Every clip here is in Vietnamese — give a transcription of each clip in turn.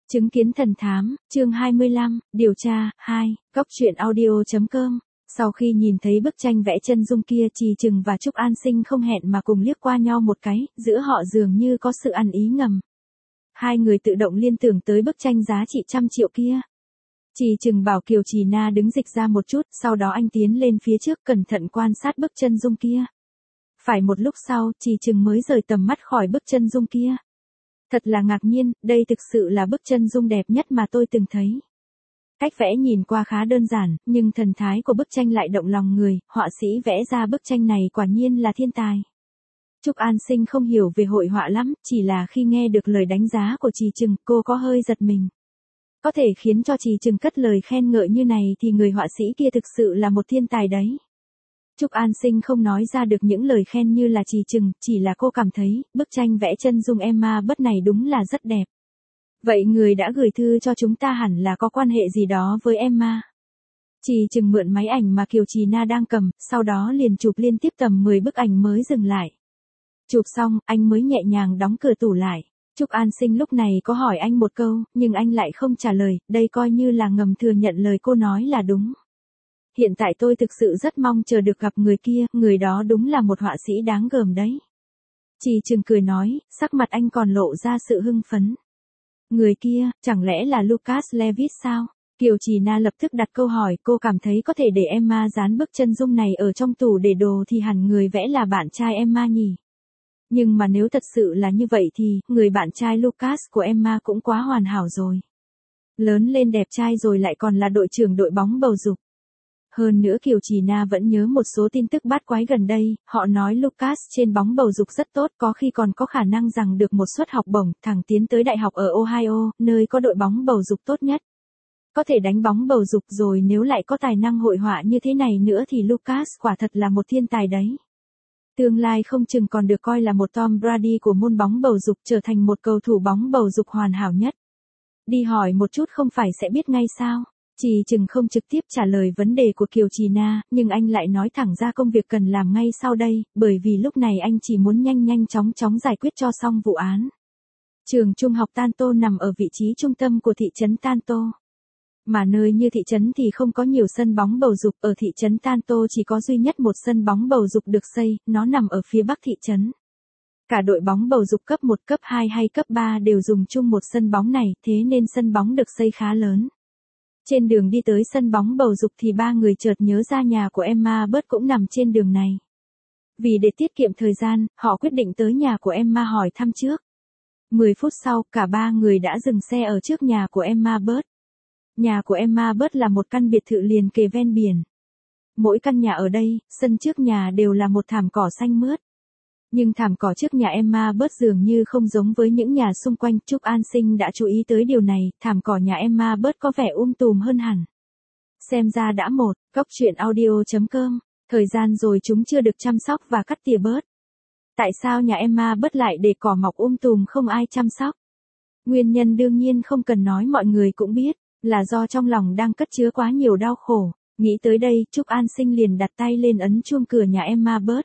Chứng kiến thần thám, chương 25, điều tra, 2, góc truyện audio.com. Sau khi nhìn thấy bức tranh vẽ chân dung kia, Trì Trừng và Trúc An Sinh không hẹn mà cùng liếc qua nhau một cái, giữa họ dường như có sự ăn ý ngầm. Hai người tự động liên tưởng tới bức tranh giá trị 100 triệu kia. Trì Trừng bảo Kiều Trì Na đứng dịch ra một chút, sau đó anh tiến lên phía trước cẩn thận quan sát bức chân dung kia. Phải một lúc sau, Trì Trừng mới rời tầm mắt khỏi bức chân dung kia. Thật là ngạc nhiên, đây thực sự là bức chân dung đẹp nhất mà tôi từng thấy. Cách vẽ nhìn qua khá đơn giản, nhưng thần thái của bức tranh lại động lòng người, họa sĩ vẽ ra bức tranh này quả nhiên là thiên tài. Trúc An Sinh không hiểu về hội họa lắm, chỉ là khi nghe được lời đánh giá của Trì Trừng, cô có hơi giật mình. Có thể khiến cho Trì Trừng cất lời khen ngợi như này thì người họa sĩ kia thực sự là một thiên tài đấy. Trúc An Sinh không nói ra được những lời khen như là Trì Trừng, chỉ là cô cảm thấy, bức tranh vẽ chân dung Emma Butt này đúng là rất đẹp. Vậy người đã gửi thư cho chúng ta hẳn là có quan hệ gì đó với Emma. Trì Trừng mượn máy ảnh mà Kiều Trì Na đang cầm, sau đó liền chụp liên tiếp tầm 10 bức ảnh mới dừng lại. Chụp xong, anh mới nhẹ nhàng đóng cửa tủ lại. Trúc An Sinh lúc này có hỏi anh một câu, nhưng anh lại không trả lời, đây coi như là ngầm thừa nhận lời cô nói là đúng. Hiện tại tôi thực sự rất mong chờ được gặp người kia, người đó đúng là một họa sĩ đáng gờm đấy. Trì Trừng cười nói, sắc mặt anh còn lộ ra sự hưng phấn. Người kia, chẳng lẽ là Lucas Levitt sao? Kiều Trì Na lập tức đặt câu hỏi, cô cảm thấy có thể để Emma dán bức chân dung này ở trong tủ để đồ thì hẳn người vẽ là bạn trai Emma nhỉ? Nhưng mà nếu thật sự là như vậy thì, người bạn trai Lucas của Emma cũng quá hoàn hảo rồi. Lớn lên đẹp trai rồi lại còn là đội trưởng đội bóng bầu dục. Hơn nữa Kiều Trì Na vẫn nhớ một số tin tức bát quái gần đây, họ nói Lucas trên bóng bầu dục rất tốt, có khi còn có khả năng rằng được một suất học bổng, thẳng tiến tới đại học ở Ohio, nơi có đội bóng bầu dục tốt nhất. Có thể đánh bóng bầu dục rồi, nếu lại có tài năng hội họa như thế này nữa thì Lucas quả thật là một thiên tài đấy. Tương lai không chừng còn được coi là một Tom Brady của môn bóng bầu dục, trở thành một cầu thủ bóng bầu dục hoàn hảo nhất. Đi hỏi một chút không phải sẽ biết ngay sao? Trì Trừng không trực tiếp trả lời vấn đề của Kiều Trì Na, nhưng anh lại nói thẳng ra công việc cần làm ngay sau đây, bởi vì lúc này anh chỉ muốn nhanh chóng giải quyết cho xong vụ án. Trường trung học Tanto nằm ở vị trí trung tâm của thị trấn Tanto. Mà nơi như thị trấn thì không có nhiều sân bóng bầu dục, ở thị trấn Tanto chỉ có duy nhất một sân bóng bầu dục được xây, nó nằm ở phía bắc thị trấn. Cả đội bóng bầu dục cấp 1, cấp 2 hay cấp 3 đều dùng chung một sân bóng này, thế nên sân bóng được xây khá lớn. Trên đường đi tới sân bóng bầu dục thì ba người chợt nhớ ra nhà của Emma Butt cũng nằm trên đường này. Vì để tiết kiệm thời gian, họ quyết định tới nhà của Emma hỏi thăm trước. 10 phút sau, cả ba người đã dừng xe ở trước nhà của Emma Butt. Nhà của Emma Butt là một căn biệt thự liền kề ven biển. Mỗi căn nhà ở đây, sân trước nhà đều là một thảm cỏ xanh mướt. Nhưng thảm cỏ trước nhà Emma Butt dường như không giống với những nhà xung quanh. Trúc An Sinh đã chú ý tới điều này, thảm cỏ nhà Emma Butt có vẻ tùm hơn hẳn. Xem ra đã một, góc truyện audio.com, thời gian rồi chúng chưa được chăm sóc và cắt tỉa bớt. Tại sao nhà Emma Butt lại để cỏ mọc tùm không ai chăm sóc? Nguyên nhân đương nhiên không cần nói, mọi người cũng biết, là do trong lòng đang cất chứa quá nhiều đau khổ. Nghĩ tới đây, Trúc An Sinh liền đặt tay lên ấn chuông cửa nhà Emma Butt.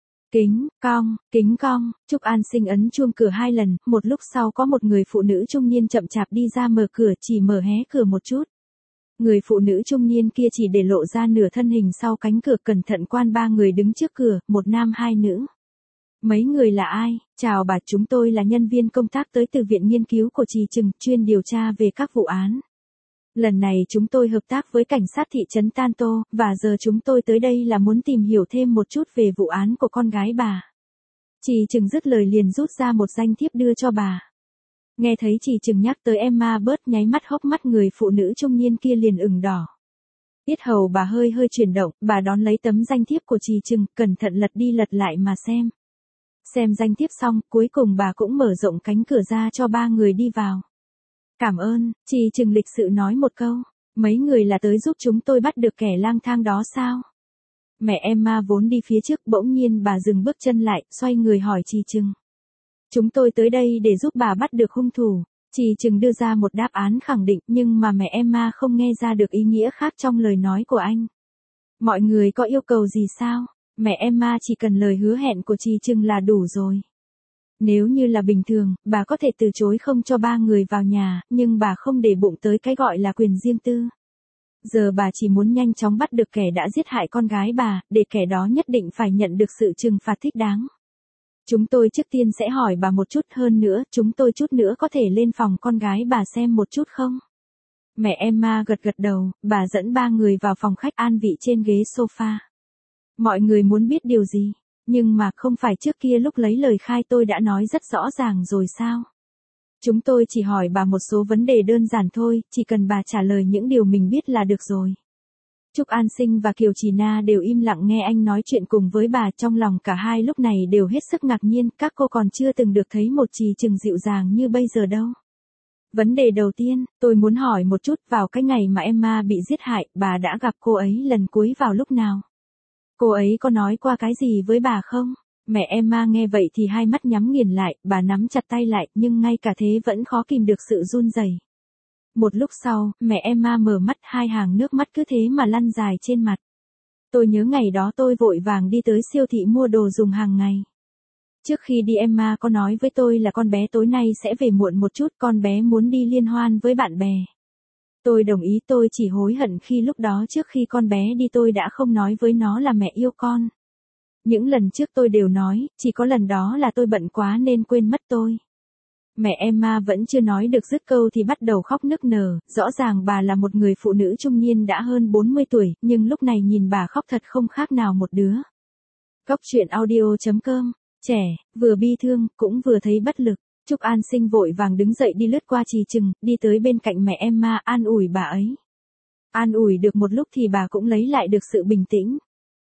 Kính cong, Trúc An Sinh ấn chuông cửa 2 lần, một lúc sau có một người phụ nữ trung niên chậm chạp đi ra mở cửa, chỉ mở hé cửa một chút. Người phụ nữ trung niên kia chỉ để lộ ra nửa thân hình sau cánh cửa, cẩn thận quan ba người đứng trước cửa, một nam hai nữ. Mấy người là ai? Chào bà, chúng tôi là nhân viên công tác tới từ Viện Nghiên cứu của Trì Trừng, chuyên điều tra về các vụ án. Lần này chúng tôi hợp tác với cảnh sát thị trấn Tanto, và giờ chúng tôi tới đây là muốn tìm hiểu thêm một chút về vụ án của con gái bà. Trì Trừng dứt lời liền rút ra một danh thiếp đưa cho bà. Nghe thấy Trì Trừng nhắc tới Emma Butt, nháy mắt hốc mắt người phụ nữ trung niên kia liền ửng đỏ. Yết hầu bà hơi chuyển động, bà đón lấy tấm danh thiếp của Trì Trừng, cẩn thận lật đi lật lại mà xem. Xem danh thiếp xong, cuối cùng bà cũng mở rộng cánh cửa ra cho ba người đi vào. Cảm ơn, Trì Trừng lịch sự nói một câu. Mấy người là tới giúp chúng tôi bắt được kẻ lang thang đó sao? Mẹ Emma vốn đi phía trước, bỗng nhiên bà dừng bước chân lại, xoay người hỏi Trì Trừng. Chúng tôi tới đây để giúp bà bắt được hung thủ. Trì Trừng đưa ra một đáp án khẳng định, nhưng mà mẹ Emma không nghe ra được ý nghĩa khác trong lời nói của anh. Mọi người có yêu cầu gì sao? Mẹ Emma chỉ cần lời hứa hẹn của Trì Trừng là đủ rồi. Nếu như là bình thường, bà có thể từ chối không cho ba người vào nhà, nhưng bà không để bụng tới cái gọi là quyền riêng tư. Giờ bà chỉ muốn nhanh chóng bắt được kẻ đã giết hại con gái bà, để kẻ đó nhất định phải nhận được sự trừng phạt thích đáng. Chúng tôi trước tiên sẽ hỏi bà một chút, hơn nữa, chúng tôi chút nữa có thể lên phòng con gái bà xem một chút không? Mẹ Emma gật gật đầu, bà dẫn ba người vào phòng khách an vị trên ghế sofa. Mọi người muốn biết điều gì? Nhưng mà không phải trước kia lúc lấy lời khai tôi đã nói rất rõ ràng rồi sao? Chúng tôi chỉ hỏi bà một số vấn đề đơn giản thôi, chỉ cần bà trả lời những điều mình biết là được rồi. Trúc An Sinh và Kiều Trì Na đều im lặng nghe anh nói chuyện cùng với bà, trong lòng cả hai lúc này đều hết sức ngạc nhiên, các cô còn chưa từng được thấy một Trì Trừng dịu dàng như bây giờ đâu. Vấn đề đầu tiên, tôi muốn hỏi một chút, vào cái ngày mà Emma bị giết hại, bà đã gặp cô ấy lần cuối vào lúc nào? Cô ấy có nói qua cái gì với bà không? Mẹ Emma nghe vậy thì hai mắt nhắm nghiền lại, bà nắm chặt tay lại, nhưng ngay cả thế vẫn khó kìm được sự run rẩy. Một lúc sau, mẹ Emma mở mắt, hai hàng nước mắt cứ thế mà lăn dài trên mặt. Tôi nhớ ngày đó tôi vội vàng đi tới siêu thị mua đồ dùng hàng ngày. Trước khi đi Emma có nói với tôi là con bé tối nay sẽ về muộn một chút, con bé muốn đi liên hoan với bạn bè. Tôi đồng ý, tôi chỉ hối hận khi lúc đó trước khi con bé đi tôi đã không nói với nó là mẹ yêu con. Những lần trước tôi đều nói, chỉ có lần đó là tôi bận quá nên quên mất tôi. Mẹ Emma vẫn chưa nói được dứt câu thì bắt đầu khóc nức nở, rõ ràng bà là một người phụ nữ trung niên đã hơn 40 tuổi, nhưng lúc này nhìn bà khóc thật không khác nào một đứa. Góc truyện audio.com, trẻ, vừa bi thương, cũng vừa thấy bất lực. Trúc An Sinh vội vàng đứng dậy đi lướt qua Trì Trừng, đi tới bên cạnh mẹ Emma an ủi bà ấy. An ủi được một lúc thì bà cũng lấy lại được sự bình tĩnh.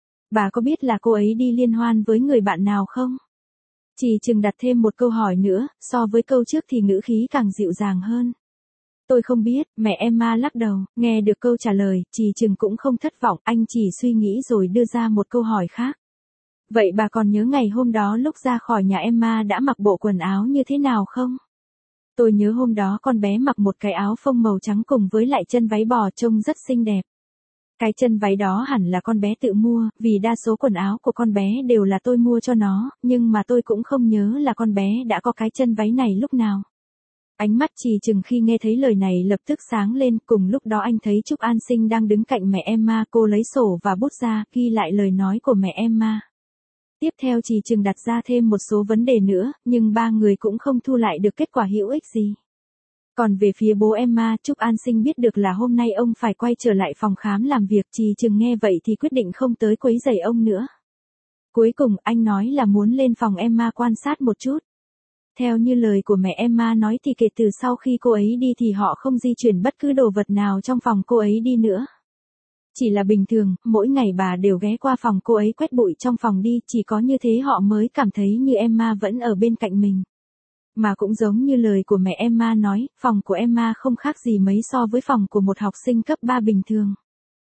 Bà có biết là cô ấy đi liên hoan với người bạn nào không? Trì Trừng đặt thêm một câu hỏi nữa, so với câu trước thì ngữ khí càng dịu dàng hơn. Tôi không biết, mẹ Emma lắc đầu, nghe được câu trả lời, Trì Trừng cũng không thất vọng, anh chỉ suy nghĩ rồi đưa ra một câu hỏi khác. Vậy bà còn nhớ ngày hôm đó lúc ra khỏi nhà Emma đã mặc bộ quần áo như thế nào không? Tôi nhớ hôm đó con bé mặc một cái áo phông màu trắng cùng với lại chân váy bò trông rất xinh đẹp. Cái chân váy đó hẳn là con bé tự mua, vì đa số quần áo của con bé đều là tôi mua cho nó, nhưng mà tôi cũng không nhớ là con bé đã có cái chân váy này lúc nào. Ánh mắt Trì Trừng khi nghe thấy lời này lập tức sáng lên, cùng lúc đó anh thấy Trúc An Sinh đang đứng cạnh mẹ Emma, cô lấy sổ và bút ra, ghi lại lời nói của mẹ Emma. Tiếp theo Trì Trừng đặt ra thêm một số vấn đề nữa, nhưng ba người cũng không thu lại được kết quả hữu ích gì. Còn về phía bố Emma, Trúc An Sinh biết được là hôm nay ông phải quay trở lại phòng khám làm việc, Trì Trừng nghe vậy thì quyết định không tới quấy rầy ông nữa. Cuối cùng anh nói là muốn lên phòng Emma quan sát một chút. Theo như lời của mẹ Emma nói thì kể từ sau khi cô ấy đi thì họ không di chuyển bất cứ đồ vật nào trong phòng cô ấy đi nữa. Chỉ là bình thường, mỗi ngày bà đều ghé qua phòng cô ấy quét bụi trong phòng đi, chỉ có như thế họ mới cảm thấy như Emma vẫn ở bên cạnh mình. Mà cũng giống như lời của mẹ Emma nói, phòng của Emma không khác gì mấy so với phòng của một học sinh cấp 3 bình thường.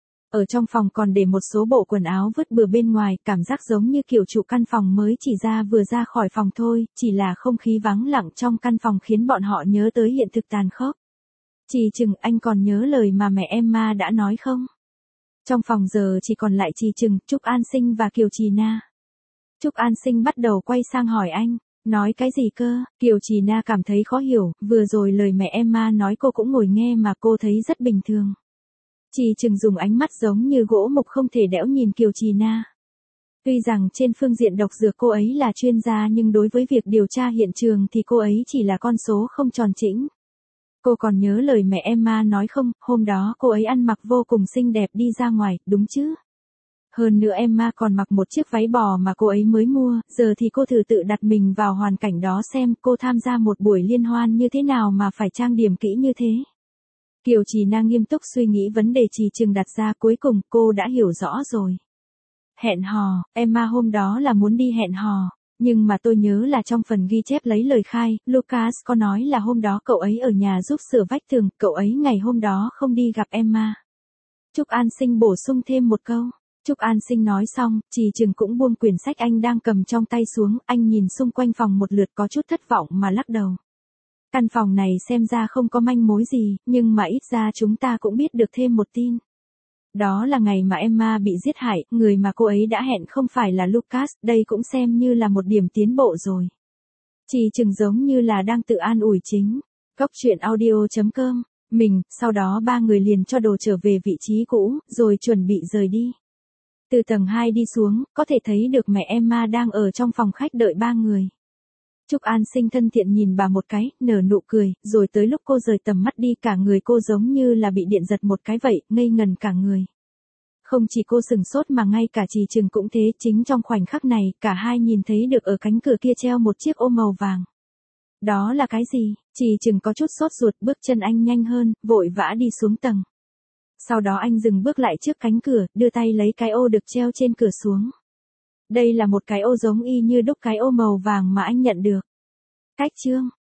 Ở trong phòng còn để một số bộ quần áo vứt bừa bên ngoài, cảm giác giống như kiểu chủ căn phòng mới chỉ vừa ra khỏi phòng thôi, chỉ là không khí vắng lặng trong căn phòng khiến bọn họ nhớ tới hiện thực tàn khốc. Trì Trừng, anh còn nhớ lời mà mẹ Emma đã nói không? Trong phòng giờ chỉ còn lại Trì Trừng, Trúc An Sinh và Kiều Trì Na. Trúc An Sinh bắt đầu quay sang hỏi anh, nói cái gì cơ? Kiều Trì Na cảm thấy khó hiểu, vừa rồi lời mẹ Emma nói cô cũng ngồi nghe mà cô thấy rất bình thường. Trì Trừng dùng ánh mắt giống như gỗ mục không thể đẽo nhìn Kiều Trì Na. Tuy rằng trên phương diện độc dược cô ấy là chuyên gia nhưng đối với việc điều tra hiện trường thì cô ấy chỉ là con số không tròn chỉnh. Cô còn nhớ lời mẹ Emma nói không, hôm đó cô ấy ăn mặc vô cùng xinh đẹp đi ra ngoài, đúng chứ? Hơn nữa Emma còn mặc một chiếc váy bò mà cô ấy mới mua, giờ thì cô thử tự đặt mình vào hoàn cảnh đó xem cô tham gia một buổi liên hoan như thế nào mà phải trang điểm kỹ như thế. Kiều Trì Na nghiêm túc suy nghĩ vấn đề Trì Trừng đặt ra, cuối cùng cô đã hiểu rõ rồi. Hẹn hò, Emma hôm đó là muốn đi hẹn hò. Nhưng mà tôi nhớ là trong phần ghi chép lấy lời khai, Lucas có nói là hôm đó cậu ấy ở nhà giúp sửa vách tường, cậu ấy ngày hôm đó không đi gặp Emma. Trúc An Sinh bổ sung thêm một câu. Trúc An Sinh nói xong, Trì Trừng cũng buông quyển sách anh đang cầm trong tay xuống, anh nhìn xung quanh phòng một lượt có chút thất vọng mà lắc đầu. Căn phòng này xem ra không có manh mối gì, nhưng mà ít ra chúng ta cũng biết được thêm một tin. Đó là ngày mà Emma bị giết hại, người mà cô ấy đã hẹn không phải là Lucas, đây cũng xem như là một điểm tiến bộ rồi. Chỉ chừng giống như là đang tự an ủi chính. Cốc truyện audio.com. Mình, sau đó ba người liền cho đồ trở về vị trí cũ, rồi chuẩn bị rời đi. Từ tầng 2 đi xuống, có thể thấy được mẹ Emma đang ở trong phòng khách đợi ba người. Trúc An Sinh thân thiện nhìn bà một cái, nở nụ cười, rồi tới lúc cô rời tầm mắt đi cả người cô giống như là bị điện giật một cái vậy, ngây ngần cả người. Không chỉ cô sừng sốt mà ngay cả Trì Trừng cũng thế, chính trong khoảnh khắc này, cả hai nhìn thấy được ở cánh cửa kia treo một chiếc ô màu vàng. Đó là cái gì? Trì Trừng có chút sốt ruột, bước chân anh nhanh hơn, vội vã đi xuống tầng. Sau đó anh dừng bước lại trước cánh cửa, đưa tay lấy cái ô được treo trên cửa xuống. Đây là một cái ô giống y như đúc cái ô màu vàng mà anh nhận được. Cách chương